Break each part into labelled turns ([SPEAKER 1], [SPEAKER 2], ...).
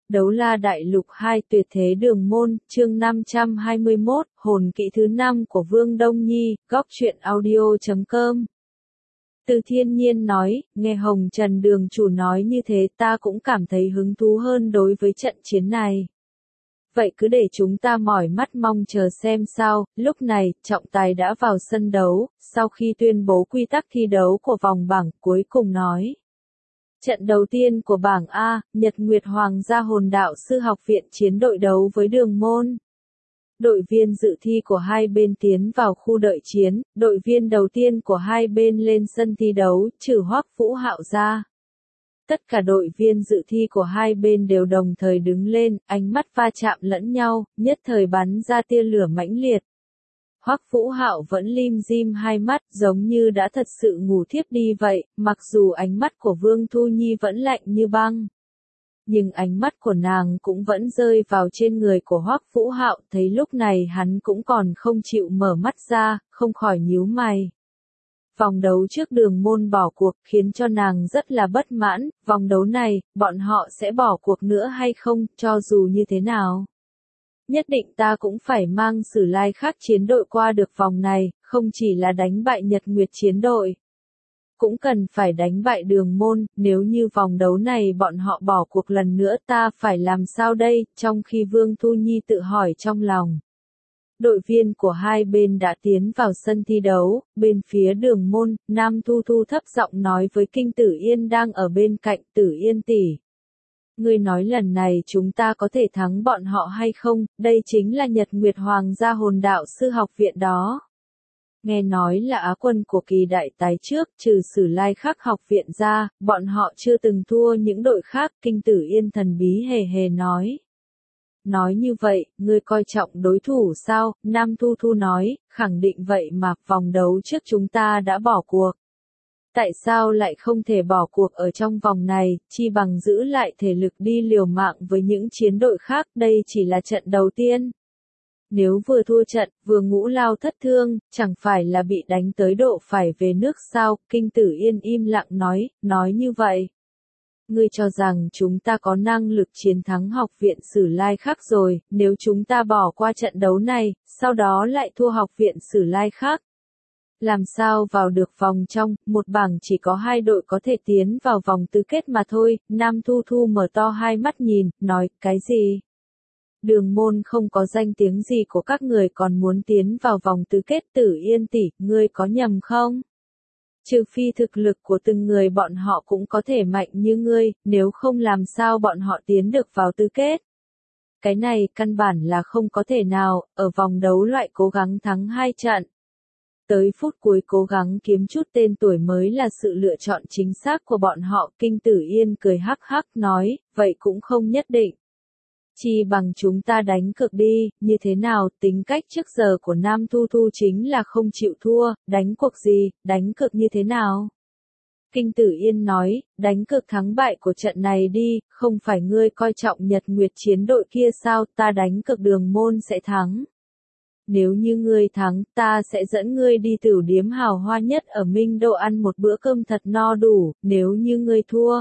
[SPEAKER 1] Đấu la đại lục 2 tuyệt thế đường môn, chương 521, hồn kỹ thứ 5 của Vương Đông Nhi, góc truyện audio.com. Từ Thiên Nhiên nói, nghe Hồng Trần đường chủ nói như thế ta cũng cảm thấy hứng thú hơn đối với trận chiến này. Vậy cứ để chúng ta mỏi mắt mong chờ xem sao. Lúc này, trọng tài đã vào sân đấu, sau khi tuyên bố quy tắc thi đấu của vòng bảng cuối cùng nói. Trận đầu tiên của bảng A, Nhật Nguyệt Hoàng gia hồn đạo sư học viện chiến đội đấu với đường môn. Đội viên dự thi của hai bên tiến vào khu đợi chiến, đội viên đầu tiên của hai bên lên sân thi đấu, trừ Hoắc Vũ Hạo ra. Tất cả đội viên dự thi của hai bên đều đồng thời đứng lên, ánh mắt va chạm lẫn nhau, nhất thời bắn ra tia lửa mãnh liệt. Hoắc Vũ Hạo vẫn lim dim hai mắt, giống như đã thật sự ngủ thiếp đi vậy, mặc dù ánh mắt của Vương Thu Nhi vẫn lạnh như băng. Nhưng ánh mắt của nàng cũng vẫn rơi vào trên người của Hoắc Vũ Hạo, thấy lúc này hắn cũng còn không chịu mở mắt ra, không khỏi nhíu mày. Vòng đấu trước đường môn bỏ cuộc khiến cho nàng rất là bất mãn, vòng đấu này, bọn họ sẽ bỏ cuộc nữa hay không, cho dù như thế nào. Nhất định ta cũng phải mang Sử Lai Khắc chiến đội qua được vòng này, không chỉ là đánh bại Nhật Nguyệt chiến đội. Cũng cần phải đánh bại đường môn, nếu như vòng đấu này bọn họ bỏ cuộc lần nữa ta phải làm sao đây, trong khi Vương Thu Nhi tự hỏi trong lòng. Đội viên của hai bên đã tiến vào sân thi đấu, bên phía đường môn, Nam Thu Thu thấp giọng nói với Kinh Tử Yên đang ở bên cạnh. Tử Yên tỷ, ngươi nói lần này chúng ta có thể thắng bọn họ hay không, đây chính là Nhật Nguyệt Hoàng gia hồn đạo sư học viện đó. Nghe nói là Á quân của kỳ đại tái trước, trừ Sử Lai Khắc học viện ra, bọn họ chưa từng thua những đội khác. Kinh Tử Yên thần bí hề hề nói. Nói như vậy, ngươi coi trọng đối thủ sao? Nam Thu Thu nói, khẳng định vậy mà, vòng đấu trước chúng ta đã bỏ cuộc. Tại sao lại không thể bỏ cuộc ở trong vòng này, chi bằng giữ lại thể lực đi liều mạng với những chiến đội khác, đây chỉ là trận đầu tiên. Nếu vừa thua trận, vừa ngũ lao thất thương, chẳng phải là bị đánh tới độ phải về nước sao? Kinh Tử Yên im lặng nói như vậy. Ngươi cho rằng chúng ta có năng lực chiến thắng học viện Sử Lai Khắc rồi, nếu chúng ta bỏ qua trận đấu này, sau đó lại thua học viện Sử Lai Khắc. Làm sao vào được vòng trong, một bảng chỉ có hai đội có thể tiến vào vòng tứ kết mà thôi. Nam Thu Thu mở to hai mắt nhìn, nói, cái gì? Đường môn không có danh tiếng gì của các người còn muốn tiến vào vòng tứ kết. Tử Yên tỷ, ngươi có nhầm không? Trừ phi thực lực của từng người bọn họ cũng có thể mạnh như ngươi, nếu không làm sao bọn họ tiến được vào tứ kết. Cái này căn bản là không có thể nào, ở vòng đấu loại cố gắng thắng 2 trận. Tới phút cuối cố gắng kiếm chút tên tuổi mới là sự lựa chọn chính xác của bọn họ. Kinh Tử Yên cười hắc hắc nói, vậy cũng không nhất định. Chi bằng chúng ta đánh cược đi, như thế nào? Tính cách trước giờ của Nam Thu Thu chính là không chịu thua, đánh cuộc gì, đánh cược như thế nào? Kinh Tử Yên nói, đánh cược thắng bại của trận này đi, không phải ngươi coi trọng Nhật Nguyệt chiến đội kia sao, ta đánh cược đường môn sẽ thắng. Nếu như ngươi thắng, ta sẽ dẫn ngươi đi tửu điếm hào hoa nhất ở Minh Đô ăn một bữa cơm thật no đủ, nếu như ngươi thua.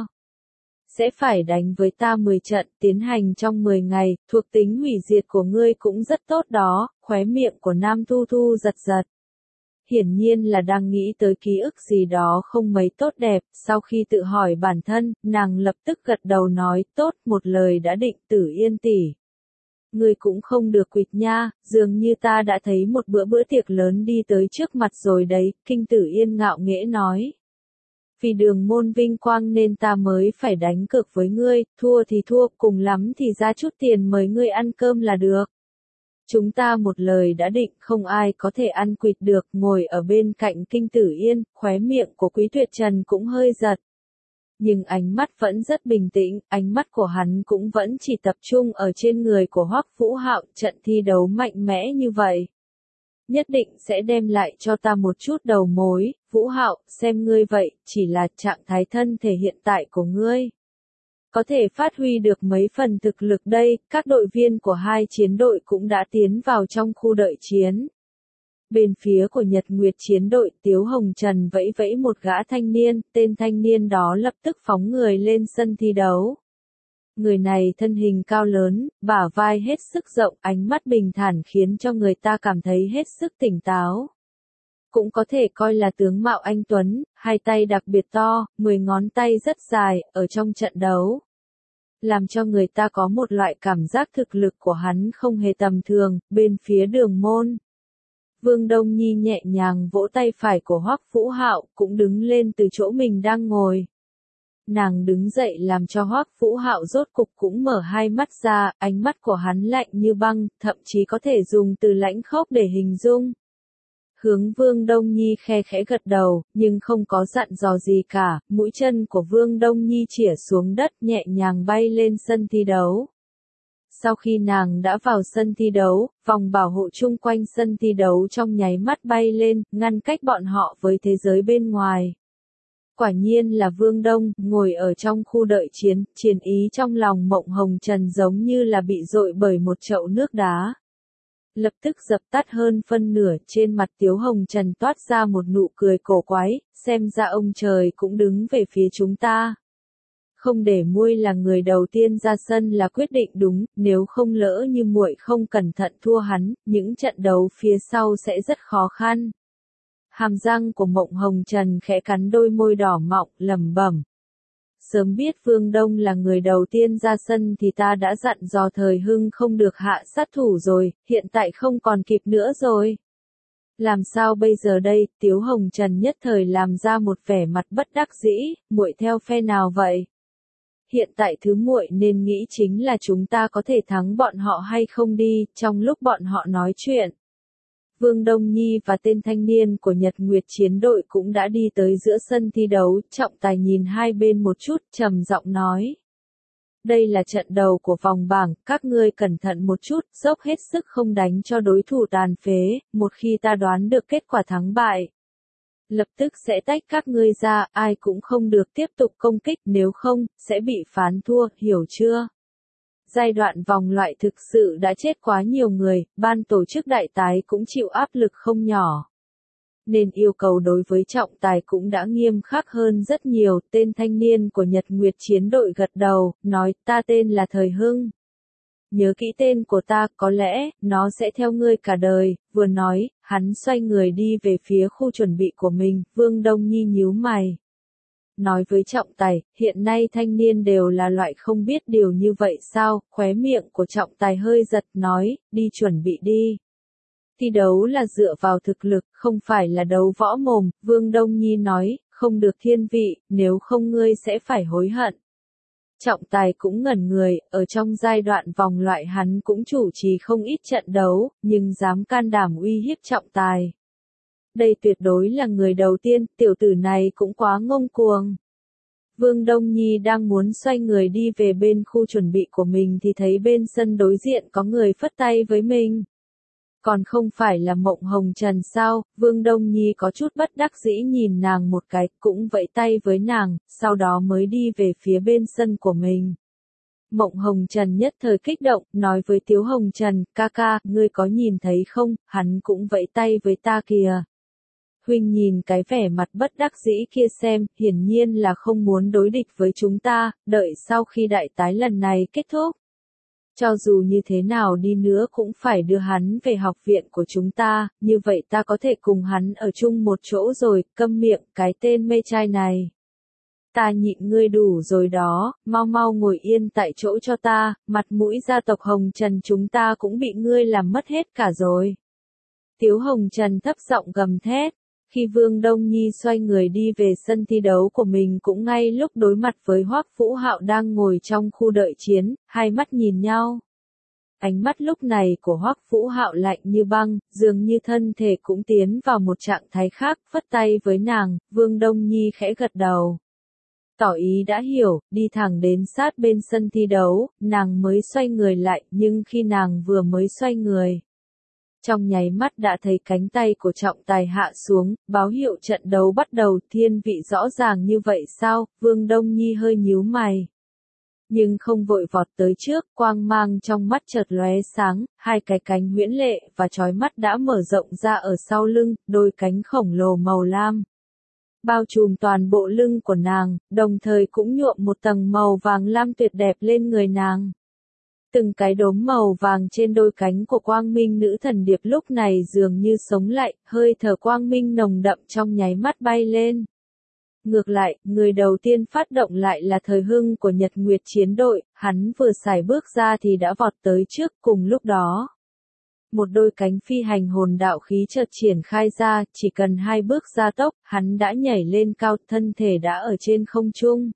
[SPEAKER 1] Sẽ phải đánh với ta 10 trận, tiến hành trong 10 ngày, thuộc tính hủy diệt của ngươi cũng rất tốt đó. Khóe miệng của Nam Thu Thu giật giật. Hiển nhiên là đang nghĩ tới ký ức gì đó không mấy tốt đẹp, sau khi tự hỏi bản thân, nàng lập tức gật đầu nói, tốt, một lời đã định. Tử Yên tỷ, ngươi cũng không được quỵt nha, dường như ta đã thấy một bữa tiệc lớn đi tới trước mặt rồi đấy. Kinh Tử Yên ngạo nghễ nói. Vì đường môn vinh quang nên ta mới phải đánh cược với ngươi, thua thì thua, cùng lắm thì ra chút tiền mời ngươi ăn cơm là được. Chúng ta một lời đã định, không ai có thể ăn quỵt được. Ngồi ở bên cạnh Kinh Tử Yên, khóe miệng của Quý Tuyệt Trần cũng hơi giật. Nhưng ánh mắt vẫn rất bình tĩnh, ánh mắt của hắn cũng vẫn chỉ tập trung ở trên người của Hoắc Vũ Hạo. Trận thi đấu mạnh mẽ như vậy, nhất định sẽ đem lại cho ta một chút đầu mối. Vũ Hạo, xem ngươi vậy, chỉ là trạng thái thân thể hiện tại của ngươi có thể phát huy được mấy phần thực lực đây. Các đội viên của hai chiến đội cũng đã tiến vào trong khu đợi chiến. Bên phía của Nhật Nguyệt chiến đội, Tiếu Hồng Trần vẫy vẫy một gã thanh niên, tên thanh niên đó lập tức phóng người lên sân thi đấu. Người này thân hình cao lớn, bả vai hết sức rộng, ánh mắt bình thản khiến cho người ta cảm thấy hết sức tỉnh táo. Cũng có thể coi là tướng mạo anh tuấn, hai tay đặc biệt to, 10 ngón tay rất dài, ở trong trận đấu. Làm cho người ta có một loại cảm giác thực lực của hắn không hề tầm thường, bên phía Đường Môn. Vương Đông Nhi nhẹ nhàng vỗ tay phải của Hoắc Vũ Hạo, cũng đứng lên từ chỗ mình đang ngồi. Nàng đứng dậy làm cho Hoắc Vũ Hạo rốt cục cũng mở hai mắt ra, ánh mắt của hắn lạnh như băng, thậm chí có thể dùng từ lãnh khốc để hình dung. Hướng Vương Đông Nhi khe khẽ gật đầu, nhưng không có dặn dò gì cả, mũi chân của Vương Đông Nhi chĩa xuống đất nhẹ nhàng bay lên sân thi đấu. Sau khi nàng đã vào sân thi đấu, vòng bảo hộ chung quanh sân thi đấu trong nháy mắt bay lên, ngăn cách bọn họ với thế giới bên ngoài. Quả nhiên là Vương Đông, ngồi ở trong khu đợi chiến, chiến ý trong lòng Mộng Hồng Trần giống như là bị dội bởi một chậu nước đá. Lập tức dập tắt hơn phân nửa, trên mặt Tiếu Hồng Trần toát ra một nụ cười cổ quái, xem ra ông trời cũng đứng về phía chúng ta. Không để muội là người đầu tiên ra sân là quyết định đúng, nếu không lỡ như muội không cẩn thận thua hắn, những trận đấu phía sau sẽ rất khó khăn. Hàm răng của Mộng Hồng Trần khẽ cắn đôi môi đỏ mọng, lẩm bẩm. Sớm biết Vương Đông là người đầu tiên ra sân thì ta đã dặn dò Thời Hưng không được hạ sát thủ rồi, hiện tại không còn kịp nữa rồi. Làm sao bây giờ đây? Tiếu Hồng Trần nhất thời làm ra một vẻ mặt bất đắc dĩ, muội theo phe nào vậy? Hiện tại thứ muội nên nghĩ chính là chúng ta có thể thắng bọn họ hay không đi, trong lúc bọn họ nói chuyện. Vương Đông Nhi và tên thanh niên của Nhật Nguyệt chiến đội cũng đã đi tới giữa sân thi đấu, Trọng Tài nhìn hai bên một chút, trầm giọng nói. Đây là trận đầu của vòng bảng, các ngươi cẩn thận một chút, dốc hết sức không đánh cho đối thủ tàn phế, một khi ta đoán được kết quả thắng bại. Lập tức sẽ tách các ngươi ra, ai cũng không được tiếp tục công kích, nếu không, sẽ bị phán thua, hiểu chưa? Giai đoạn vòng loại thực sự đã chết quá nhiều người, ban tổ chức đại tái cũng chịu áp lực không nhỏ. Nên yêu cầu đối với trọng tài cũng đã nghiêm khắc hơn rất nhiều, tên thanh niên của Nhật Nguyệt chiến đội gật đầu, nói ta tên là Thời Hưng. Nhớ kỹ tên của ta, có lẽ, nó sẽ theo ngươi cả đời, vừa nói, hắn xoay người đi về phía khu chuẩn bị của mình, Vương Đông Nhi nhíu mày. Nói với trọng tài, hiện nay thanh niên đều là loại không biết điều như vậy sao, khóe miệng của trọng tài hơi giật nói, đi chuẩn bị đi. Thi đấu là dựa vào thực lực, không phải là đấu võ mồm, Vương Đông Nhi nói, không được thiên vị, nếu không ngươi sẽ phải hối hận. Trọng tài cũng ngẩn người, ở trong giai đoạn vòng loại hắn cũng chủ trì không ít trận đấu, nhưng dám can đảm uy hiếp trọng tài. Đây tuyệt đối là người đầu tiên, tiểu tử này cũng quá ngông cuồng. Vương Đông Nhi đang muốn xoay người đi về bên khu chuẩn bị của mình thì thấy bên sân đối diện có người phất tay với mình. Còn không phải là Mộng Hồng Trần sao? Vương Đông Nhi có chút bất đắc dĩ nhìn nàng một cái, cũng vẫy tay với nàng, sau đó mới đi về phía bên sân của mình. Mộng Hồng Trần nhất thời kích động, nói với Tiếu Hồng Trần, ca ca, ngươi có nhìn thấy không, hắn cũng vẫy tay với ta kìa. Huynh nhìn cái vẻ mặt bất đắc dĩ kia xem, hiển nhiên là không muốn đối địch với chúng ta, đợi sau khi đại tái lần này kết thúc. Cho dù như thế nào đi nữa cũng phải đưa hắn về học viện của chúng ta, như vậy ta có thể cùng hắn ở chung một chỗ rồi, câm miệng, cái tên mê trai này. Ta nhịn ngươi đủ rồi đó, mau mau ngồi yên tại chỗ cho ta, mặt mũi gia tộc Hồng Trần chúng ta cũng bị ngươi làm mất hết cả rồi. Tiếu Hồng Trần thấp giọng gầm thét. Khi Vương Đông Nhi xoay người đi về sân thi đấu của mình cũng ngay lúc đối mặt với Hoắc Vũ Hạo đang ngồi trong khu đợi chiến, hai mắt nhìn nhau. Ánh mắt lúc này của Hoắc Vũ Hạo lạnh như băng, dường như thân thể cũng tiến vào một trạng thái khác, phất tay với nàng, Vương Đông Nhi khẽ gật đầu. Tỏ ý đã hiểu, đi thẳng đến sát bên sân thi đấu, nàng mới xoay người lại, nhưng khi nàng vừa mới xoay người. Trong nháy mắt đã thấy cánh tay của trọng tài hạ xuống, báo hiệu trận đấu bắt đầu, thiên vị rõ ràng như vậy sao, Vương Đông Nhi hơi nhíu mày. Nhưng không vội vọt tới trước, quang mang trong mắt chợt lóe sáng, hai cái cánh huyễn lệ và chói mắt đã mở rộng ra ở sau lưng, đôi cánh khổng lồ màu lam. bao trùm toàn bộ lưng của nàng, đồng thời cũng nhuộm một tầng màu vàng lam tuyệt đẹp lên người nàng. Từng cái đốm màu vàng trên đôi cánh của quang minh nữ thần điệp lúc này dường như sống lại, hơi thở quang minh nồng đậm trong nháy mắt bay lên. Ngược lại, người đầu tiên phát động lại là Thời Hưng của Nhật Nguyệt chiến đội, hắn vừa sải bước ra thì đã vọt tới trước, cùng lúc đó. Một đôi cánh phi hành hồn đạo khí chợt triển khai ra, chỉ cần 2 bước gia tốc, hắn đã nhảy lên cao, thân thể đã ở trên không trung.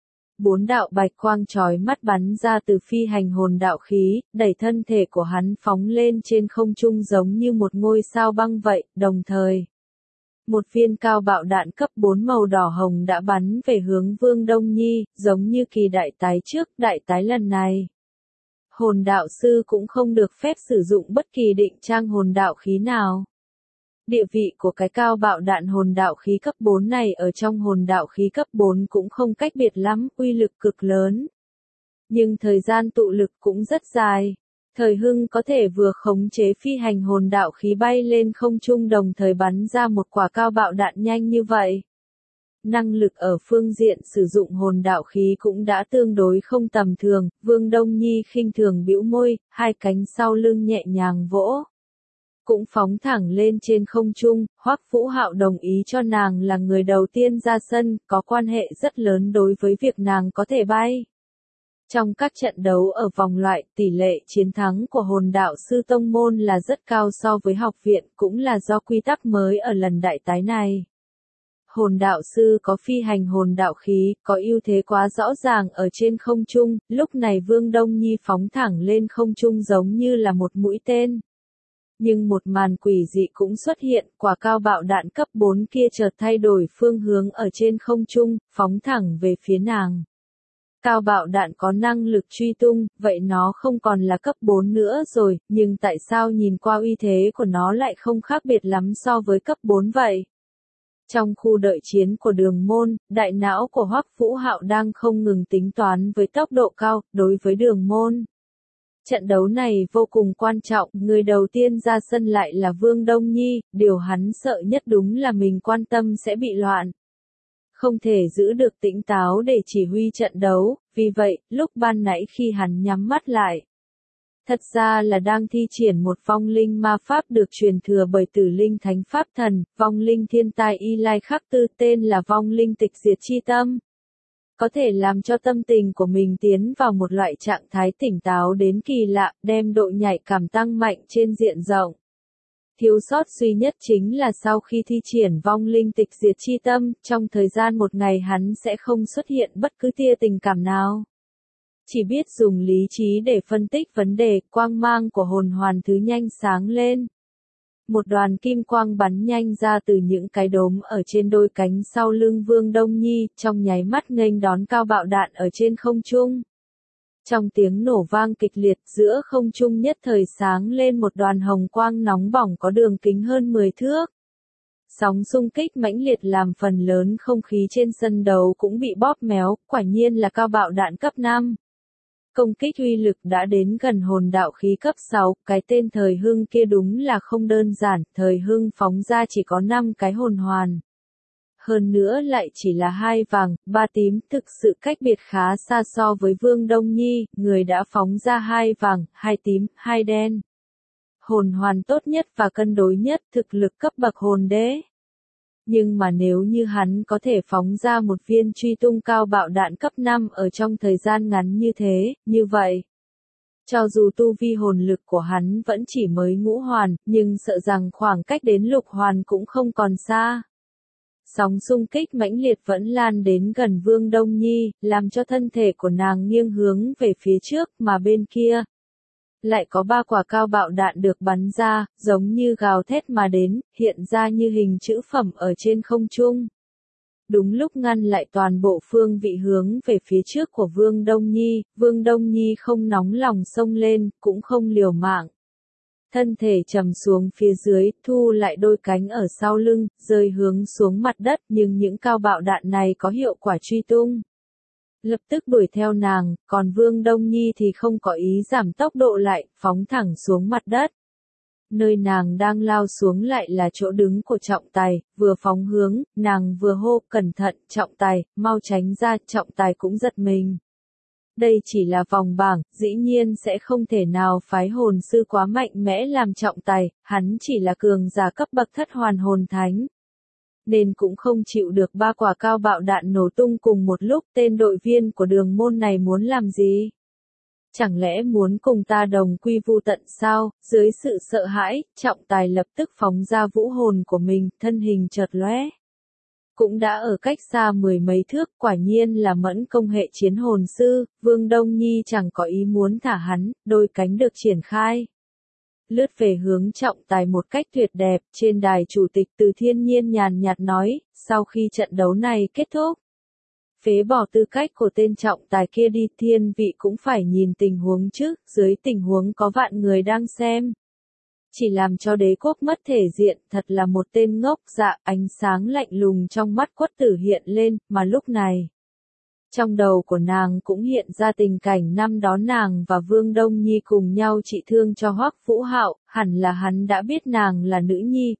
[SPEAKER 1] 4 đạo bạch quang chói mắt bắn ra từ phi hành hồn đạo khí, đẩy thân thể của hắn phóng lên trên không trung giống như một ngôi sao băng vậy, đồng thời. Một viên cao bạo đạn cấp 4 màu đỏ hồng đã bắn về hướng Vương Đông Nhi, giống như kỳ đại tái trước, đại tái lần này. Hồn đạo sư cũng không được phép sử dụng bất kỳ định trang hồn đạo khí nào. Địa vị của cái cao bạo đạn hồn đạo khí cấp 4 này ở trong hồn đạo khí cấp 4 cũng không cách biệt lắm, uy lực cực lớn. Nhưng thời gian tụ lực cũng rất dài. Thời Hưng có thể vừa khống chế phi hành hồn đạo khí bay lên không trung đồng thời bắn ra một quả cao bạo đạn nhanh như vậy. Năng lực ở phương diện sử dụng hồn đạo khí cũng đã tương đối không tầm thường, Vương Đông Nhi khinh thường bĩu môi, 2 cánh sau lưng nhẹ nhàng vỗ. Cũng phóng thẳng lên trên không trung, Hoắc Vũ Hạo đồng ý cho nàng là người đầu tiên ra sân, có quan hệ rất lớn đối với việc nàng có thể bay. Trong các trận đấu ở vòng loại, tỷ lệ chiến thắng của hồn đạo sư tông môn là rất cao so với học viện, cũng là do quy tắc mới ở lần đại tái này. Hồn đạo sư có phi hành hồn đạo khí, có ưu thế quá rõ ràng ở trên không trung, lúc này Vương Đông Nhi phóng thẳng lên không trung giống như là một mũi tên. Nhưng một màn quỷ dị cũng xuất hiện, quả cao bạo đạn cấp 4 kia chợt thay đổi phương hướng ở trên không trung, phóng thẳng về phía nàng. Cao bạo đạn có năng lực truy tung, vậy nó không còn là cấp 4 nữa rồi, nhưng tại sao nhìn qua uy thế của nó lại không khác biệt lắm so với cấp 4 vậy? Trong khu đợi chiến của Đường Môn, đại não của Hoắc Vũ Hạo đang không ngừng tính toán với tốc độ cao, đối với Đường Môn. Trận đấu này vô cùng quan trọng, người đầu tiên ra sân lại là Vương Đông Nhi, điều hắn sợ nhất đúng là mình quan tâm sẽ bị loạn. Không thể giữ được tỉnh táo để chỉ huy trận đấu, vì vậy, lúc ban nãy khi hắn nhắm mắt lại. Thật ra là đang thi triển một vong linh ma pháp được truyền thừa bởi Tử Linh Thánh Pháp Thần, vong linh thiên tai y lai khắc tư tên là vong linh tịch diệt chi tâm. Có thể làm cho tâm tình của mình tiến vào một loại trạng thái tỉnh táo đến kỳ lạ, đem độ nhạy cảm tăng mạnh trên diện rộng. Thiếu sót duy nhất chính là sau khi thi triển vong linh tịch diệt chi tâm, trong thời gian một ngày hắn sẽ không xuất hiện bất cứ tia tình cảm nào. Chỉ biết dùng lý trí để phân tích vấn đề, quang mang của hồn hoàn thứ nhanh sáng lên. Một đoàn kim quang bắn nhanh ra từ những cái đốm ở trên đôi cánh sau lưng Vương Đông Nhi, trong nháy mắt nghênh đón cao bạo đạn ở trên không trung. Trong tiếng nổ vang kịch liệt giữa không trung nhất thời sáng lên một đoàn hồng quang nóng bỏng có đường kính hơn 10 thước. Sóng xung kích mãnh liệt làm phần lớn không khí trên sân đấu cũng bị bóp méo, quả nhiên là cao bạo đạn cấp 5. Công kích uy lực đã đến gần hồn đạo khí cấp 6, cái tên Thời Hưng kia đúng là không đơn giản, Thời Hưng phóng ra chỉ có 5 cái hồn hoàn. Hơn nữa lại chỉ là 2 vàng, 3 tím, thực sự cách biệt khá xa so với Vương Đông Nhi, người đã phóng ra 2 vàng, 2 tím, 2 đen. Hồn hoàn tốt nhất và cân đối nhất, thực lực cấp bậc hồn đế. Nhưng mà nếu như hắn có thể phóng ra một viên truy tung cao bạo đạn cấp 5 ở trong thời gian ngắn như thế, như vậy. Cho dù tu vi hồn lực của hắn vẫn chỉ mới ngũ hoàn, nhưng sợ rằng khoảng cách đến lục hoàn cũng không còn xa. Sóng xung kích mãnh liệt vẫn lan đến gần Vương Đông Nhi, làm cho thân thể của nàng nghiêng hướng về phía trước mà bên kia. Lại có 3 quả cao bạo đạn được bắn ra, giống như gào thét mà đến, hiện ra như hình chữ phẩm ở trên không trung. Đúng lúc ngăn lại toàn bộ phương vị hướng về phía trước của Vương Đông Nhi không nóng lòng xông lên, cũng không liều mạng. Thân thể trầm xuống phía dưới, thu lại đôi cánh ở sau lưng, rơi hướng xuống mặt đất, nhưng những cao bạo đạn này có hiệu quả truy tung. Lập tức đuổi theo nàng, còn Vương Đông Nhi thì không có ý giảm tốc độ lại, phóng thẳng xuống mặt đất. Nơi nàng đang lao xuống lại là chỗ đứng của trọng tài, vừa phóng hướng, nàng vừa hô, cẩn thận, trọng tài, mau tránh ra, trọng tài cũng giật mình. Đây chỉ là vòng bảng, dĩ nhiên sẽ không thể nào phái hồn sư quá mạnh mẽ làm trọng tài, hắn chỉ là cường giả cấp bậc thất hoàn hồn thánh. Nên cũng không chịu được 3 quả cao bạo đạn nổ tung cùng một lúc. Tên đội viên của đường môn này muốn làm gì? Chẳng lẽ muốn cùng ta đồng quy vu tận sao? Dưới sự sợ hãi, trọng tài lập tức phóng ra vũ hồn của mình, thân hình chợt lóe. Cũng đã ở cách xa 10 mấy thước, quả nhiên là mẫn công hệ chiến hồn sư. Vương Đông Nhi chẳng có ý muốn thả hắn, đôi cánh được triển khai. Lướt về hướng trọng tài một cách tuyệt đẹp. Trên đài chủ tịch Từ Thiên Nhiên nhàn nhạt nói, sau khi trận đấu này kết thúc, phế bỏ tư cách của tên trọng tài kia đi, thiên vị cũng phải nhìn tình huống chứ, dưới tình huống có vạn người đang xem. Chỉ làm cho đế quốc mất thể diện, thật là một tên ngốc. Dạ, ánh sáng lạnh lùng trong mắt Quất Tử hiện lên, mà lúc này, trong đầu của nàng cũng hiện ra tình cảnh năm đó nàng và Vương Đông Nhi cùng nhau trị thương cho Hoắc Vũ Hạo, hẳn là hắn đã biết nàng là nữ nhi,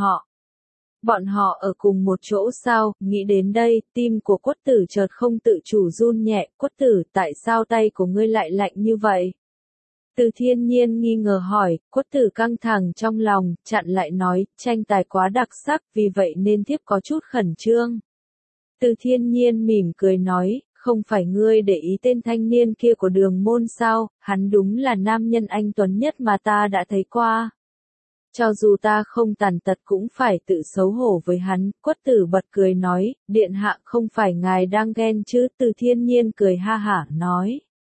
[SPEAKER 1] Bọn họ ở cùng một chỗ sao? Nghĩ đến đây, tim của Quất Tử chợt không tự chủ run nhẹ. Quất Tử, tại sao tay của ngươi lại lạnh như vậy? Từ Thiên Nhiên nghi ngờ hỏi. Quất Tử căng thẳng trong lòng, chặn lại nói, tranh tài quá đặc sắc, vì vậy nên thiếp có chút khẩn trương. Từ Thiên Nhiên mỉm cười nói, không phải ngươi để ý tên thanh niên kia của đường môn sao? Hắn đúng là nam nhân anh tuấn nhất mà ta đã thấy qua. Cho dù ta không tàn tật cũng phải tự xấu hổ với hắn. Quất Tử bật cười nói, điện hạ không phải ngài đang ghen chứ? Từ Thiên Nhiên cười ha hả nói,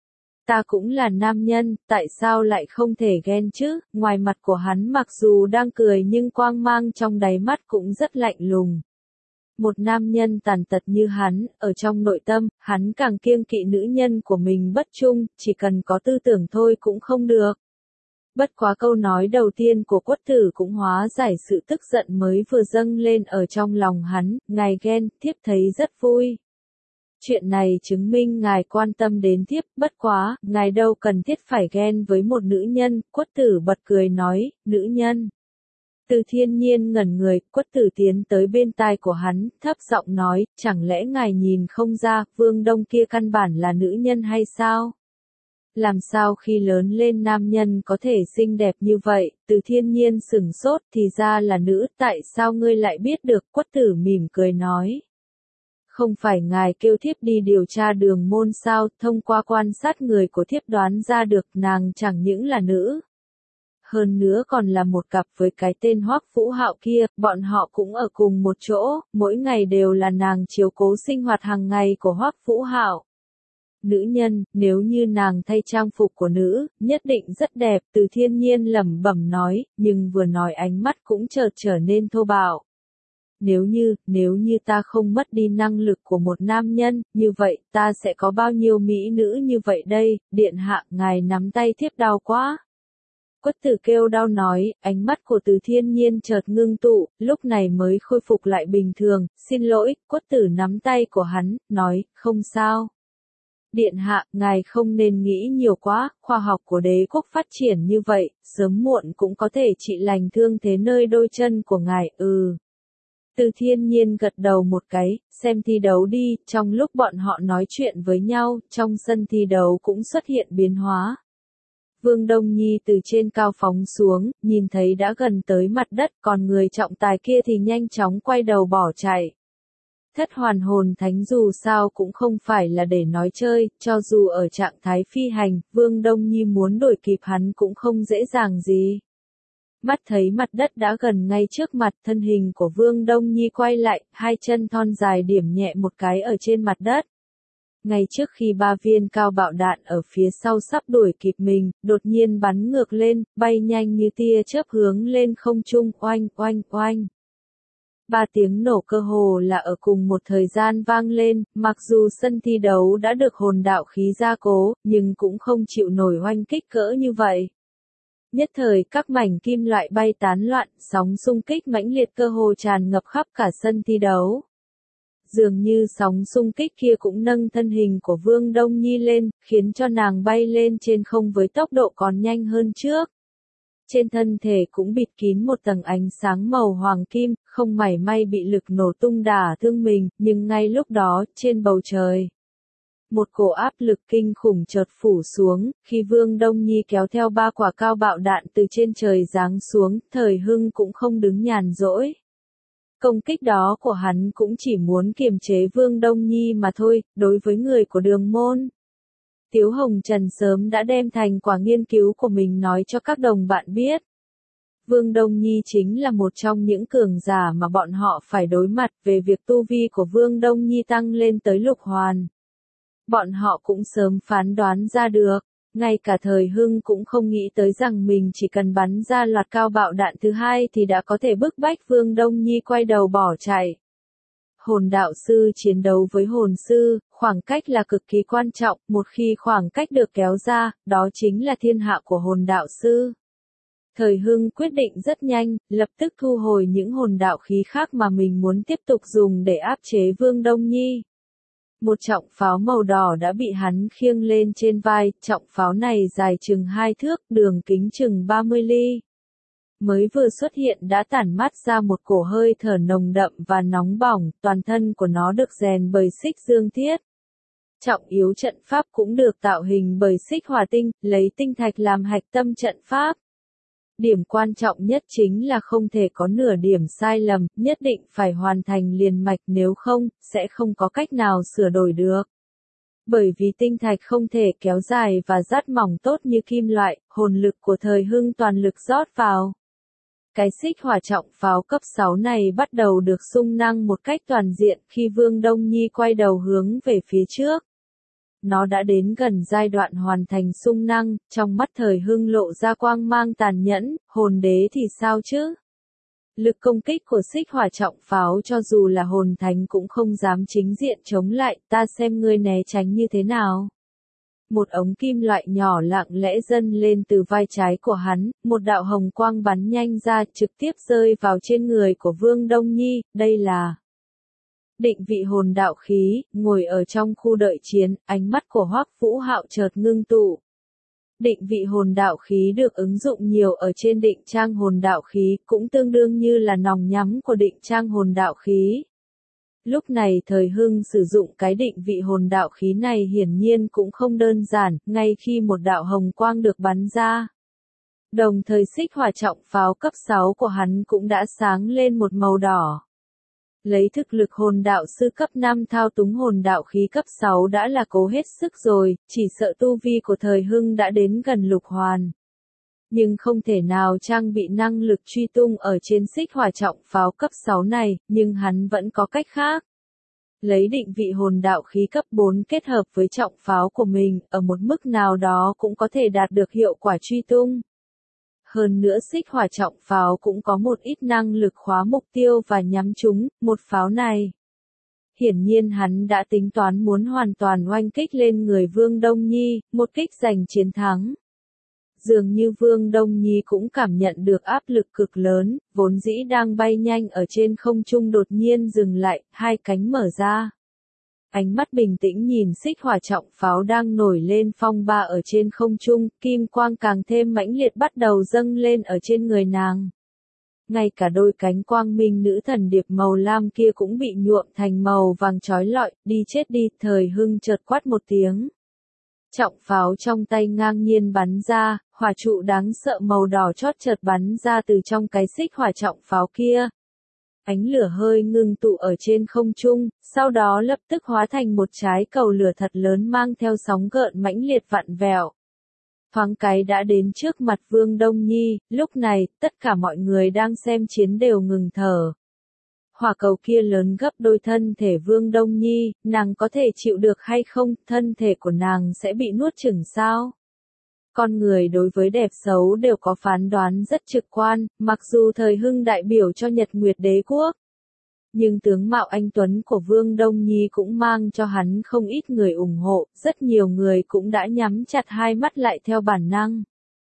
[SPEAKER 1] ta cũng là nam nhân, tại sao lại không thể ghen chứ? Ngoài mặt của hắn mặc dù đang cười nhưng quang mang trong đáy mắt cũng rất lạnh lùng. Một nam nhân tàn tật như hắn, ở trong nội tâm, hắn càng kiêng kỵ nữ nhân của mình bất trung, chỉ cần có tư tưởng thôi cũng không được. Bất quá câu nói đầu tiên của Quất Tử cũng hóa giải sự tức giận mới vừa dâng lên ở trong lòng hắn, ngài ghen, thiếp thấy rất vui. Chuyện này chứng minh ngài quan tâm đến thiếp, bất quá, ngài đâu cần thiết phải ghen với một nữ nhân. Quất Tử bật cười nói, nữ nhân. Từ Thiên Nhiên ngẩn người, Quất Tử tiến tới bên tai của hắn, thấp giọng nói, chẳng lẽ ngài nhìn không ra, Vương Đông kia căn bản là nữ nhân hay sao? Làm sao khi lớn lên nam nhân có thể xinh đẹp như vậy? Từ Thiên Nhiên sửng sốt, thì ra là nữ, tại sao ngươi lại biết được? Quất Tử mỉm cười nói. Không phải ngài kêu thiếp đi điều tra đường môn sao? Thông qua quan sát người của thiếp đoán ra được nàng chẳng những là nữ. Hơn nữa còn là một cặp với cái tên Hoắc Vũ Hạo kia, bọn họ cũng ở cùng một chỗ, mỗi ngày đều là nàng chiếu cố sinh hoạt hàng ngày của Hoắc Vũ Hạo. Nữ nhân, nếu như nàng thay trang phục của nữ, nhất định rất đẹp. Từ Thiên Nhiên lẩm bẩm nói, nhưng vừa nói ánh mắt cũng chợt trở nên thô bạo. Nếu như ta không mất đi năng lực của một nam nhân, như vậy ta sẽ có bao nhiêu mỹ nữ như vậy đây? Điện hạ, ngài nắm tay thiếp đau quá. Quất Tử kêu đau nói, ánh mắt của Từ Thiên Nhiên chợt ngưng tụ, lúc này mới khôi phục lại bình thường. Xin lỗi. Quất Tử nắm tay của hắn, nói, không sao. Điện hạ, ngài không nên nghĩ nhiều quá, khoa học của đế quốc phát triển như vậy, sớm muộn cũng có thể trị lành thương thế nơi đôi chân của ngài. Từ Thiên Nhiên gật đầu một cái, xem thi đấu đi. Trong lúc bọn họ nói chuyện với nhau, trong sân thi đấu cũng xuất hiện biến hóa. Vương Đông Nhi từ trên cao phóng xuống, nhìn thấy đã gần tới mặt đất, còn người trọng tài kia thì nhanh chóng quay đầu bỏ chạy. Thất hoàn hồn thánh dù sao cũng không phải là để nói chơi, cho dù ở trạng thái phi hành, Vương Đông Nhi muốn đuổi kịp hắn cũng không dễ dàng gì. Mắt thấy mặt đất đã gần ngay trước mặt, thân hình của Vương Đông Nhi quay lại, hai chân thon dài điểm nhẹ một cái ở trên mặt đất. Ngay trước khi 3 viên cao bạo đạn ở phía sau sắp đuổi kịp mình, đột nhiên bắn ngược lên, bay nhanh như tia chớp hướng lên không trung, oanh oanh oanh. 3 tiếng nổ cơ hồ là ở cùng một thời gian vang lên, mặc dù sân thi đấu đã được hồn đạo khí gia cố, nhưng cũng không chịu nổi oanh kích cỡ như vậy. Nhất thời các mảnh kim loại bay tán loạn, sóng xung kích mãnh liệt cơ hồ tràn ngập khắp cả sân thi đấu. Dường như sóng xung kích kia cũng nâng thân hình của Vương Đông Nhi lên, khiến cho nàng bay lên trên không với tốc độ còn nhanh hơn trước. Trên thân thể cũng bịt kín một tầng ánh sáng màu hoàng kim, không mảy may bị lực nổ tung đả thương mình, nhưng ngay lúc đó, trên bầu trời, một cổ áp lực kinh khủng chợt phủ xuống, khi Vương Đông Nhi kéo theo 3 quả cao bạo đạn từ trên trời giáng xuống, Thời Hưng cũng không đứng nhàn rỗi. Công kích đó của hắn cũng chỉ muốn kiềm chế Vương Đông Nhi mà thôi, đối với người của Đường Môn. Tiếu Hồng Trần sớm đã đem thành quả nghiên cứu của mình nói cho các đồng bạn biết. Vương Đông Nhi chính là một trong những cường giả mà bọn họ phải đối mặt về việc tu vi của Vương Đông Nhi tăng lên tới lục hoàn. Bọn họ cũng sớm phán đoán ra được, ngay cả Thời Hưng cũng không nghĩ tới rằng mình chỉ cần bắn ra loạt cao bạo đạn thứ hai thì đã có thể bức bách Vương Đông Nhi quay đầu bỏ chạy. Hồn đạo sư chiến đấu với hồn sư, khoảng cách là cực kỳ quan trọng, một khi khoảng cách được kéo ra, đó chính là thiên hạ của hồn đạo sư. Thời Hưng quyết định rất nhanh, lập tức thu hồi những hồn đạo khí khác mà mình muốn tiếp tục dùng để áp chế Vương Đông Nhi. Một trọng pháo màu đỏ đã bị hắn khiêng lên trên vai, trọng pháo này dài chừng 2 thước, đường kính chừng 30 ly. Mới vừa xuất hiện đã tản mát ra một cổ hơi thở nồng đậm và nóng bỏng, toàn thân của nó được rèn bởi xích dương thiết. Trọng yếu trận pháp cũng được tạo hình bởi xích hỏa tinh, lấy tinh thạch làm hạch tâm trận pháp. Điểm quan trọng nhất chính là không thể có nửa điểm sai lầm, nhất định phải hoàn thành liền mạch, nếu không, sẽ không có cách nào sửa đổi được. Bởi vì tinh thạch không thể kéo dài và dát mỏng tốt như kim loại, hồn lực của Thời Hưng toàn lực rót vào. Cái xích hỏa trọng pháo cấp 6 này bắt đầu được xung năng một cách toàn diện khi Vương Đông Nhi quay đầu hướng về phía trước. Nó đã đến gần giai đoạn hoàn thành xung năng, trong mắt Thời Hưng lộ ra quang mang tàn nhẫn, hồn đế thì sao chứ? Lực công kích của xích hỏa trọng pháo cho dù là hồn thánh cũng không dám chính diện chống lại, ta xem ngươi né tránh như thế nào. Một ống kim loại nhỏ lặng lẽ dâng lên từ vai trái của hắn, một đạo hồng quang bắn nhanh ra trực tiếp rơi vào trên người của Vương Đông Nhi, đây là định vị hồn đạo khí, ngồi ở trong khu đợi chiến, ánh mắt của Hoắc Vũ Hạo chợt ngưng tụ. Định vị hồn đạo khí được ứng dụng nhiều ở trên định trang hồn đạo khí, cũng tương đương như là nòng nhắm của định trang hồn đạo khí. Lúc này Thời Hưng sử dụng cái định vị hồn đạo khí này hiển nhiên cũng không đơn giản, ngay khi một đạo hồng quang được bắn ra. Đồng thời xích hỏa trọng pháo cấp 6 của hắn cũng đã sáng lên một màu đỏ. Lấy thực lực hồn đạo sư cấp 5 thao túng hồn đạo khí cấp 6 đã là cố hết sức rồi, chỉ sợ tu vi của Thời Hưng đã đến gần lục hoàn. Nhưng không thể nào trang bị năng lực truy tung ở trên xích hỏa trọng pháo cấp 6 này, nhưng hắn vẫn có cách khác. Lấy định vị hồn đạo khí cấp 4 kết hợp với trọng pháo của mình, ở một mức nào đó cũng có thể đạt được hiệu quả truy tung. Hơn nữa xích hỏa trọng pháo cũng có một ít năng lực khóa mục tiêu và nhắm trúng, một pháo này. Hiển nhiên hắn đã tính toán muốn hoàn toàn oanh kích lên người Vương Đông Nhi, một kích giành chiến thắng. Dường như Vương Đông Nhi cũng cảm nhận được áp lực cực lớn, vốn dĩ đang bay nhanh ở trên không trung đột nhiên dừng lại, hai cánh mở ra. Ánh mắt bình tĩnh nhìn xích hỏa trọng pháo đang nổi lên phong ba ở trên không trung, kim quang càng thêm mãnh liệt bắt đầu dâng lên ở trên người nàng. Ngay cả đôi cánh quang minh nữ thần điệp màu lam kia cũng bị nhuộm thành màu vàng chói lọi, đi chết đi, Thời Hưng chợt quát một tiếng. Trọng pháo trong tay ngang nhiên bắn ra, hỏa trụ đáng sợ màu đỏ chót chợt bắn ra từ trong cái xích hỏa trọng pháo kia. Ánh lửa hơi ngưng tụ ở trên không trung, sau đó lập tức hóa thành một trái cầu lửa thật lớn mang theo sóng gợn mãnh liệt vặn vẹo. Thoáng cái đã đến trước mặt Vương Đông Nhi, lúc này, tất cả mọi người đang xem chiến đều ngừng thở. Hỏa cầu kia lớn gấp đôi thân thể Vương Đông Nhi, nàng có thể chịu được hay không, thân thể của nàng sẽ bị nuốt chửng sao? Con người đối với đẹp xấu đều có phán đoán rất trực quan, mặc dù Thời Hưng đại biểu cho Nhật Nguyệt Đế Quốc. Nhưng tướng mạo anh tuấn của Vương Đông Nhi cũng mang cho hắn không ít người ủng hộ, rất nhiều người cũng đã nhắm chặt hai mắt lại theo bản năng.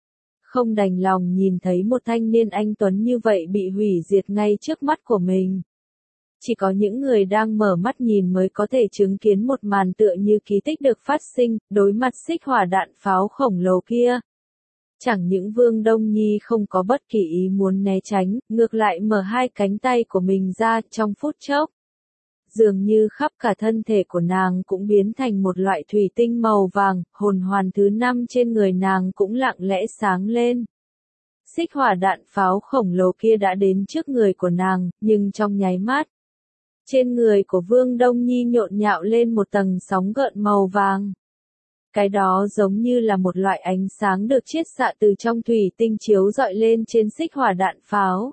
[SPEAKER 1] Không đành lòng nhìn thấy một thanh niên anh tuấn như vậy bị hủy diệt ngay trước mắt của mình. Chỉ có những người đang mở mắt nhìn mới có thể chứng kiến một màn tựa như kỳ tích được phát sinh, đối mặt xích hỏa đạn pháo khổng lồ kia. Chẳng những Vương Đông Nhi không có bất kỳ ý muốn né tránh, ngược lại mở hai cánh tay của mình ra trong phút chốc. Dường như khắp cả thân thể của nàng cũng biến thành một loại thủy tinh màu vàng, hồn hoàn thứ 5 trên người nàng cũng lặng lẽ sáng lên. Xích hỏa đạn pháo khổng lồ kia đã đến trước người của nàng, nhưng trong nháy mắt, trên người của Vương Đông Nhi nhộn nhạo lên một tầng sóng gợn màu vàng. Cái đó giống như là một loại ánh sáng được chiết xạ từ trong thủy tinh chiếu rọi lên trên xích hỏa đạn pháo.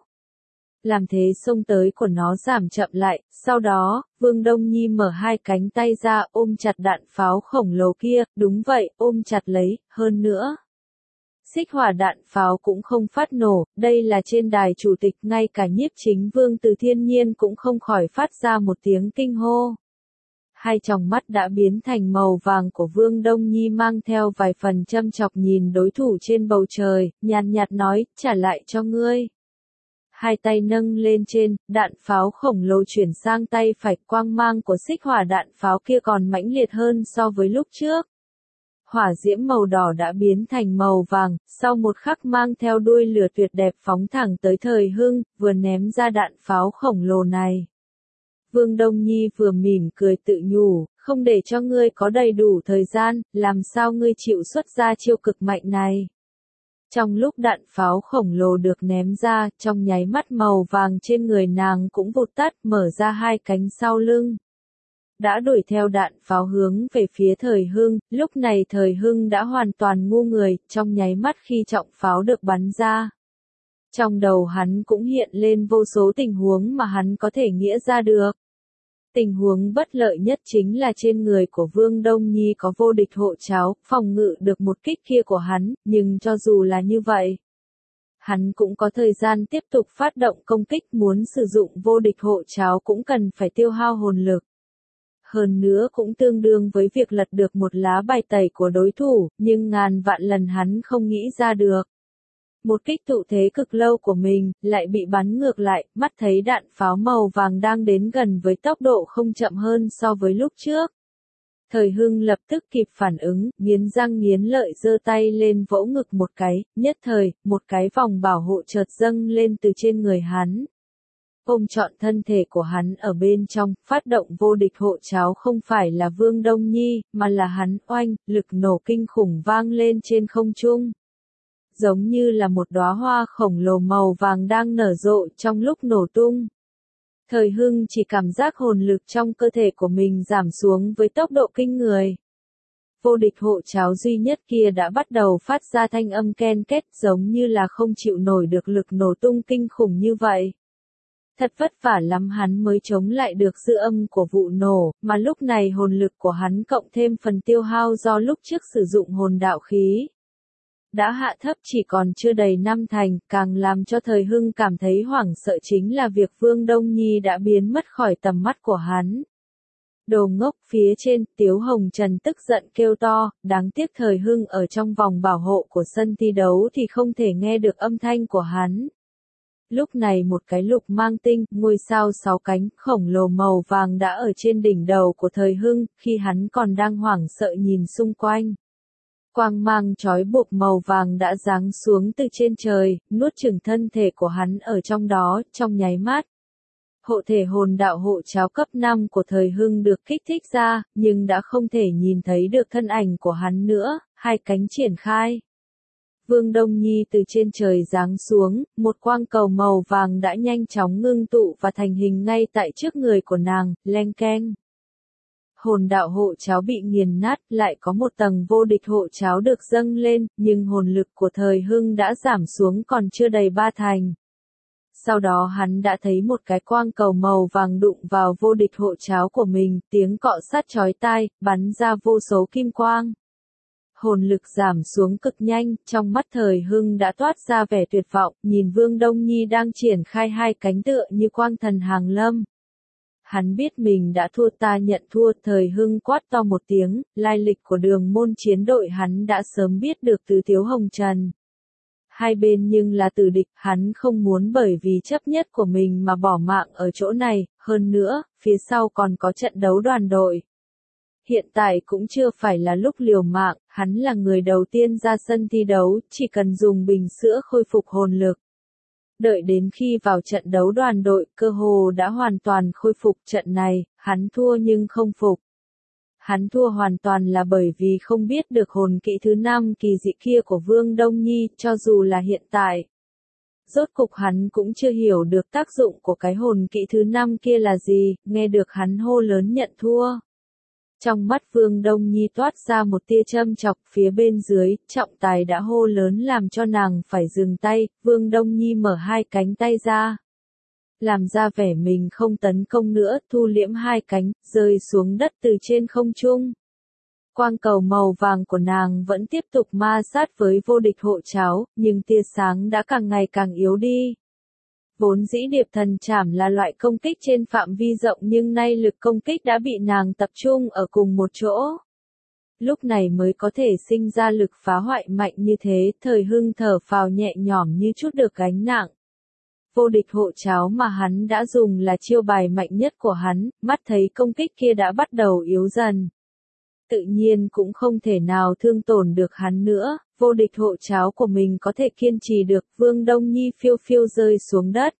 [SPEAKER 1] Làm thế xông tới của nó giảm chậm lại, sau đó, Vương Đông Nhi mở hai cánh tay ra ôm chặt đạn pháo khổng lồ kia, đúng vậy, ôm chặt lấy, hơn nữa. Xích hỏa đạn pháo cũng không phát nổ, đây là trên đài chủ tịch, ngay cả nhiếp chính Vương Từ Thiên Nhiên cũng không khỏi phát ra một tiếng kinh hô. Hai tròng mắt đã biến thành màu vàng của Vương Đông Nhi mang theo vài phần châm chọc nhìn đối thủ trên bầu trời, nhàn nhạt nói, trả lại cho ngươi. Hai tay nâng lên trên, đạn pháo khổng lồ chuyển sang tay phải, quang mang của xích hỏa đạn pháo kia còn mãnh liệt hơn so với lúc trước. Hỏa diễm màu đỏ đã biến thành màu vàng, sau một khắc mang theo đuôi lửa tuyệt đẹp phóng thẳng tới Thời Hưng, vừa ném ra đạn pháo khổng lồ này. Vương Đông Nhi vừa mỉm cười tự nhủ, không để cho ngươi có đầy đủ thời gian, làm sao ngươi chịu xuất ra chiêu cực mạnh này. Trong lúc đạn pháo khổng lồ được ném ra, trong nháy mắt màu vàng trên người nàng cũng vụt tắt, mở ra hai cánh sau lưng. Đã đuổi theo đạn pháo hướng về phía Thời Hưng, lúc này Thời Hưng đã hoàn toàn ngu người, trong nháy mắt khi trọng pháo được bắn ra. Trong đầu hắn cũng hiện lên vô số tình huống mà hắn có thể nghĩa ra được. Tình huống bất lợi nhất chính là trên người của Vương Đông Nhi có vô địch hộ cháo, phòng ngự được một kích kia của hắn, nhưng cho dù là như vậy, hắn cũng có thời gian tiếp tục phát động công kích, muốn sử dụng vô địch hộ cháo cũng cần phải tiêu hao hồn lực. Hơn nữa cũng tương đương với việc lật được một lá bài tẩy của đối thủ, nhưng ngàn vạn lần hắn không nghĩ ra được. Một kích tụ thế cực lâu của mình, lại bị bắn ngược lại, mắt thấy đạn pháo màu vàng đang đến gần với tốc độ không chậm hơn so với lúc trước. Thời Hưng lập tức kịp phản ứng, nghiến răng nghiến lợi giơ tay lên vỗ ngực một cái, nhất thời, một cái vòng bảo hộ chợt dâng lên từ trên người hắn. Ôm trọn thân thể của hắn ở bên trong, phát động vô địch hộ cháo không phải là Vương Đông Nhi, mà là hắn, oanh, lực nổ kinh khủng vang lên trên không trung. Giống như là một đóa hoa khổng lồ màu vàng đang nở rộ trong lúc nổ tung. Thời Hưng chỉ cảm giác hồn lực trong cơ thể của mình giảm xuống với tốc độ kinh người. Vô địch hộ cháo duy nhất kia đã bắt đầu phát ra thanh âm ken két giống như là không chịu nổi được lực nổ tung kinh khủng như vậy. Thật vất vả lắm hắn mới chống lại được dư âm của vụ nổ, mà lúc này hồn lực của hắn cộng thêm phần tiêu hao do lúc trước sử dụng hồn đạo khí. Đã hạ thấp chỉ còn chưa đầy 5 thành, càng làm cho Thời Hưng cảm thấy hoảng sợ chính là việc Vương Đông Nhi đã biến mất khỏi tầm mắt của hắn. Đồ ngốc, phía trên, Tiếu Hồng Trần tức giận kêu to, đáng tiếc Thời Hưng ở trong vòng bảo hộ của sân thi đấu thì không thể nghe được âm thanh của hắn. Lúc này một cái lục mang tinh, ngôi sao 6 cánh, khổng lồ màu vàng đã ở trên đỉnh đầu của Thời Hưng, khi hắn còn đang hoảng sợ nhìn xung quanh. Quang mang trói buộc màu vàng đã giáng xuống từ trên trời, nuốt chửng thân thể của hắn ở trong đó, trong nháy mắt. Hộ thể hồn đạo hộ cháo cấp 5 của Thời Hưng được kích thích ra, nhưng đã không thể nhìn thấy được thân ảnh của hắn nữa, hai cánh triển khai. Vương Đông Nhi từ trên trời giáng xuống, một quang cầu màu vàng đã nhanh chóng ngưng tụ và thành hình ngay tại trước người của nàng, leng keng. Hồn đạo hộ cháo bị nghiền nát, lại có một tầng vô địch hộ cháo được dâng lên, nhưng hồn lực của Thời Hưng đã giảm xuống còn chưa đầy 3 thành. Sau đó hắn đã thấy một cái quang cầu màu vàng đụng vào vô địch hộ cháo của mình, tiếng cọ sát chói tai, bắn ra vô số kim quang. Hồn lực giảm xuống cực nhanh, trong mắt Thời Hưng đã toát ra vẻ tuyệt vọng, nhìn Vương Đông Nhi đang triển khai hai cánh tựa như quang thần hàng lâm. Hắn biết mình đã thua, ta nhận thua. Thời Hưng quát to một tiếng, lai lịch của Đường Môn chiến đội hắn đã sớm biết được từ Tiếu Hồng Trần. Hai bên nhưng là tử địch, hắn không muốn bởi vì chấp nhất của mình mà bỏ mạng ở chỗ này, hơn nữa, phía sau còn có trận đấu đoàn đội. Hiện tại cũng chưa phải là lúc liều mạng, hắn là người đầu tiên ra sân thi đấu, chỉ cần dùng bình sữa khôi phục hồn lực. Đợi đến khi vào trận đấu đoàn đội, cơ hồ đã hoàn toàn khôi phục trận này, hắn thua nhưng không phục. Hắn thua hoàn toàn là bởi vì không biết được hồn kỹ thứ 5 kỳ dị kia của Vương Đông Nhi, cho dù là hiện tại. Rốt cục hắn cũng chưa hiểu được tác dụng của cái hồn kỹ thứ 5 kia là gì, nghe được hắn hô lớn nhận thua. Trong mắt Vương Đông Nhi toát ra một tia châm chọc, phía bên dưới, trọng tài đã hô lớn làm cho nàng phải dừng tay, Vương Đông Nhi mở hai cánh tay ra. Làm ra vẻ mình không tấn công nữa, thu liễm hai cánh, rơi xuống đất từ trên không trung. Quang cầu màu vàng của nàng vẫn tiếp tục ma sát với vô địch hộ cháo, nhưng tia sáng đã càng ngày càng yếu đi. Vốn dĩ điệp thần trảm là loại công kích trên phạm vi rộng nhưng nay lực công kích đã bị nàng tập trung ở cùng một chỗ. Lúc này mới có thể sinh ra lực phá hoại mạnh như thế, Thời Hưng thở phào nhẹ nhõm như chút được gánh nặng. Vô địch hộ cháo mà hắn đã dùng là chiêu bài mạnh nhất của hắn, mắt thấy công kích kia đã bắt đầu yếu dần. Tự nhiên cũng không thể nào thương tổn được hắn nữa, vô địch hộ cháo của mình có thể kiên trì được, Vương Đông Nhi phiêu phiêu rơi xuống đất.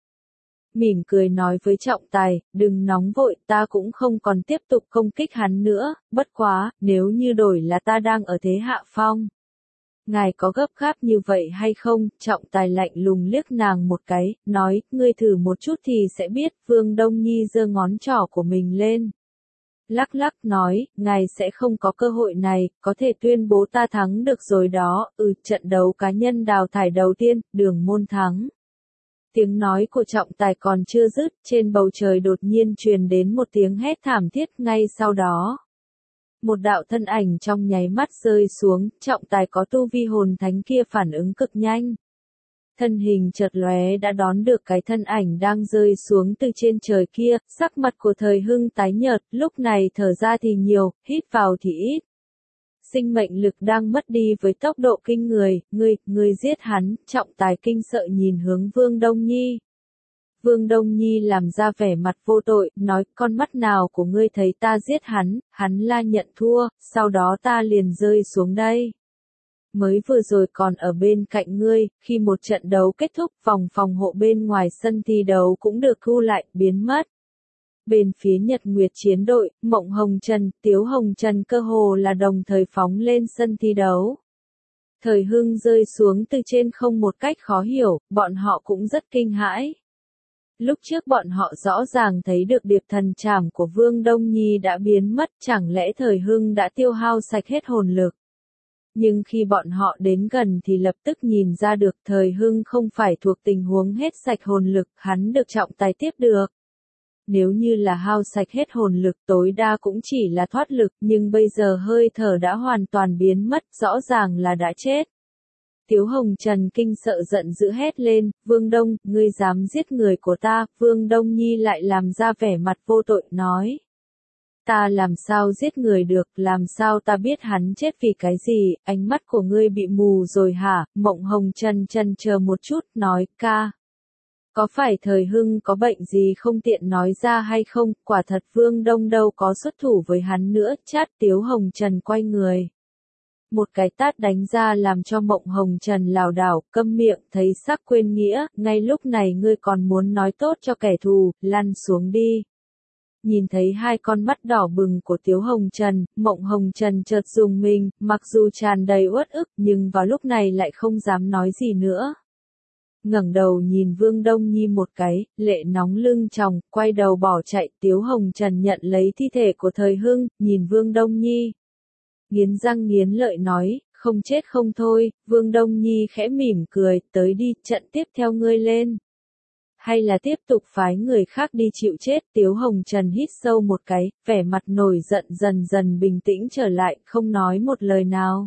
[SPEAKER 1] Mỉm cười nói với trọng tài, đừng nóng vội, ta cũng không còn tiếp tục công kích hắn nữa, bất quá, nếu như đổi là ta đang ở thế hạ phong. Ngài có gấp gáp như vậy hay không? Trọng tài lạnh lùng liếc nàng một cái, nói, ngươi thử một chút thì sẽ biết, Vương Đông Nhi giơ ngón trỏ của mình lên. Lắc lắc nói, ngài sẽ không có cơ hội này, có thể tuyên bố ta thắng được rồi đó, trận đấu cá nhân đào thải đầu tiên, Đường Môn thắng. Tiếng nói của trọng tài còn chưa dứt, trên bầu trời đột nhiên truyền đến một tiếng hét thảm thiết ngay sau đó. Một đạo thân ảnh trong nháy mắt rơi xuống, trọng tài có tu vi hồn thánh kia phản ứng cực nhanh. Thân hình chợt lóe đã đón được cái thân ảnh đang rơi xuống từ trên trời kia, sắc mặt của Thời Hưng tái nhợt, lúc này thở ra thì nhiều, hít vào thì ít. Sinh mệnh lực đang mất đi với tốc độ kinh người, ngươi giết hắn, trọng tài kinh sợ nhìn hướng Vương Đông Nhi. Vương Đông Nhi làm ra vẻ mặt vô tội, nói, con mắt nào của ngươi thấy ta giết hắn la nhận thua, sau đó ta liền rơi xuống đây. Mới vừa rồi còn ở bên cạnh ngươi, khi một trận đấu kết thúc, phòng hộ bên ngoài sân thi đấu cũng được thu lại, biến mất. Bên phía Nhật Nguyệt chiến đội, Mộng Hồng Trần, Tiếu Hồng Trần cơ hồ là đồng thời phóng lên sân thi đấu. Thời Hưng rơi xuống từ trên không một cách khó hiểu, bọn họ cũng rất kinh hãi. Lúc trước bọn họ rõ ràng thấy được điệp thần trảm của Vương Đông Nhi đã biến mất, chẳng lẽ Thời Hưng đã tiêu hao sạch hết hồn lực. Nhưng khi bọn họ đến gần thì lập tức nhìn ra được Thời Hưng không phải thuộc tình huống hết sạch hồn lực, hắn được trọng tài tiếp được. Nếu như là hao sạch hết hồn lực tối đa cũng chỉ là thoát lực, nhưng bây giờ hơi thở đã hoàn toàn biến mất, rõ ràng là đã chết. Tiếu Hồng Trần kinh sợ giận dữ hét lên, Vương Đông, ngươi dám giết người của ta, Vương Đông Nhi lại làm ra vẻ mặt vô tội, nói. Ta làm sao giết người được, làm sao ta biết hắn chết vì cái gì, ánh mắt của ngươi bị mù rồi hả, Mộng Hồng Trần chần chờ một chút, nói, ca. Có phải Thời Hưng có bệnh gì không tiện nói ra hay không, quả thật Vương Đông đâu có xuất thủ với hắn nữa, chát Tiếu Hồng Trần quay người. Một cái tát đánh ra làm cho Mộng Hồng Trần lảo đảo, câm miệng, thấy sắc quên nghĩa, ngay lúc này ngươi còn muốn nói tốt cho kẻ thù, lăn xuống đi. Nhìn thấy hai con mắt đỏ bừng của Tiếu Hồng Trần, Mộng Hồng Trần chợt rùng mình, mặc dù tràn đầy uất ức nhưng vào lúc này lại không dám nói gì nữa. Ngẩng đầu nhìn Vương Đông Nhi một cái, lệ nóng lưng tròng, quay đầu bỏ chạy, Tiếu Hồng Trần nhận lấy thi thể của Thời Hưng, nhìn Vương Đông Nhi. Nghiến răng nghiến lợi nói, không chết không thôi, Vương Đông Nhi khẽ mỉm cười, tới đi, trận tiếp theo ngươi lên. Hay là tiếp tục phái người khác đi chịu chết, Tiếu Hồng Trần hít sâu một cái, vẻ mặt nổi giận dần dần bình tĩnh trở lại, không nói một lời nào.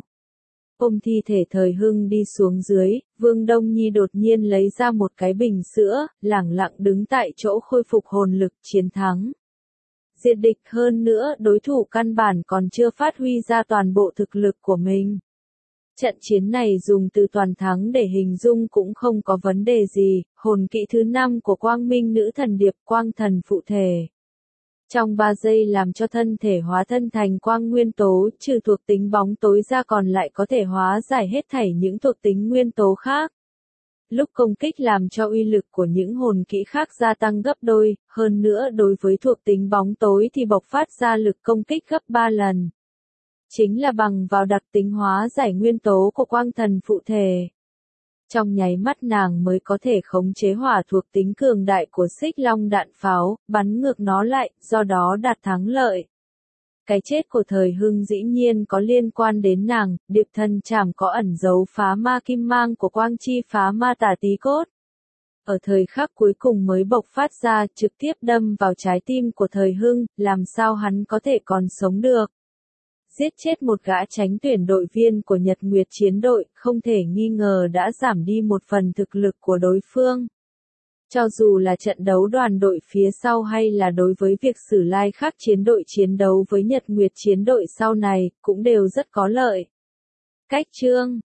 [SPEAKER 1] Ôm thi thể Thời Hưng đi xuống dưới, Vương Đông Nhi đột nhiên lấy ra một cái bình sữa, lẳng lặng đứng tại chỗ khôi phục hồn lực, chiến thắng. Diệt địch hơn nữa, đối thủ căn bản còn chưa phát huy ra toàn bộ thực lực của mình. Trận chiến này dùng từ toàn thắng để hình dung cũng không có vấn đề gì, hồn kỹ thứ 5 của Quang Minh Nữ Thần Điệp Quang Thần phụ thể. trong 3 giây làm cho thân thể hóa thân thành quang nguyên tố, trừ thuộc tính bóng tối ra còn lại có thể hóa giải hết thảy những thuộc tính nguyên tố khác. Lúc công kích làm cho uy lực của những hồn kỹ khác gia tăng gấp đôi, hơn nữa đối với thuộc tính bóng tối thì bộc phát ra lực công kích gấp 3 lần. Chính là bằng vào đặc tính hóa giải nguyên tố của quang thần phụ thể. Trong nháy mắt nàng mới có thể khống chế hỏa thuộc tính cường đại của xích long đạn pháo, bắn ngược nó lại, do đó đạt thắng lợi. Cái chết của thời Hưng dĩ nhiên có liên quan đến nàng, điệp thần chảm có ẩn dấu phá ma kim mang của quang chi phá ma tà tí cốt. Ở thời khắc cuối cùng mới bộc phát ra, trực tiếp đâm vào trái tim của thời Hưng, làm sao hắn có thể còn sống được. Giết chết một gã tránh tuyển đội viên của Nhật Nguyệt chiến đội, không thể nghi ngờ đã giảm đi một phần thực lực của đối phương. Cho dù là trận đấu đoàn đội phía sau hay là đối với việc Sử Lai Khắc chiến đội chiến đấu với Nhật Nguyệt chiến đội sau này, cũng đều rất có lợi. Cách chương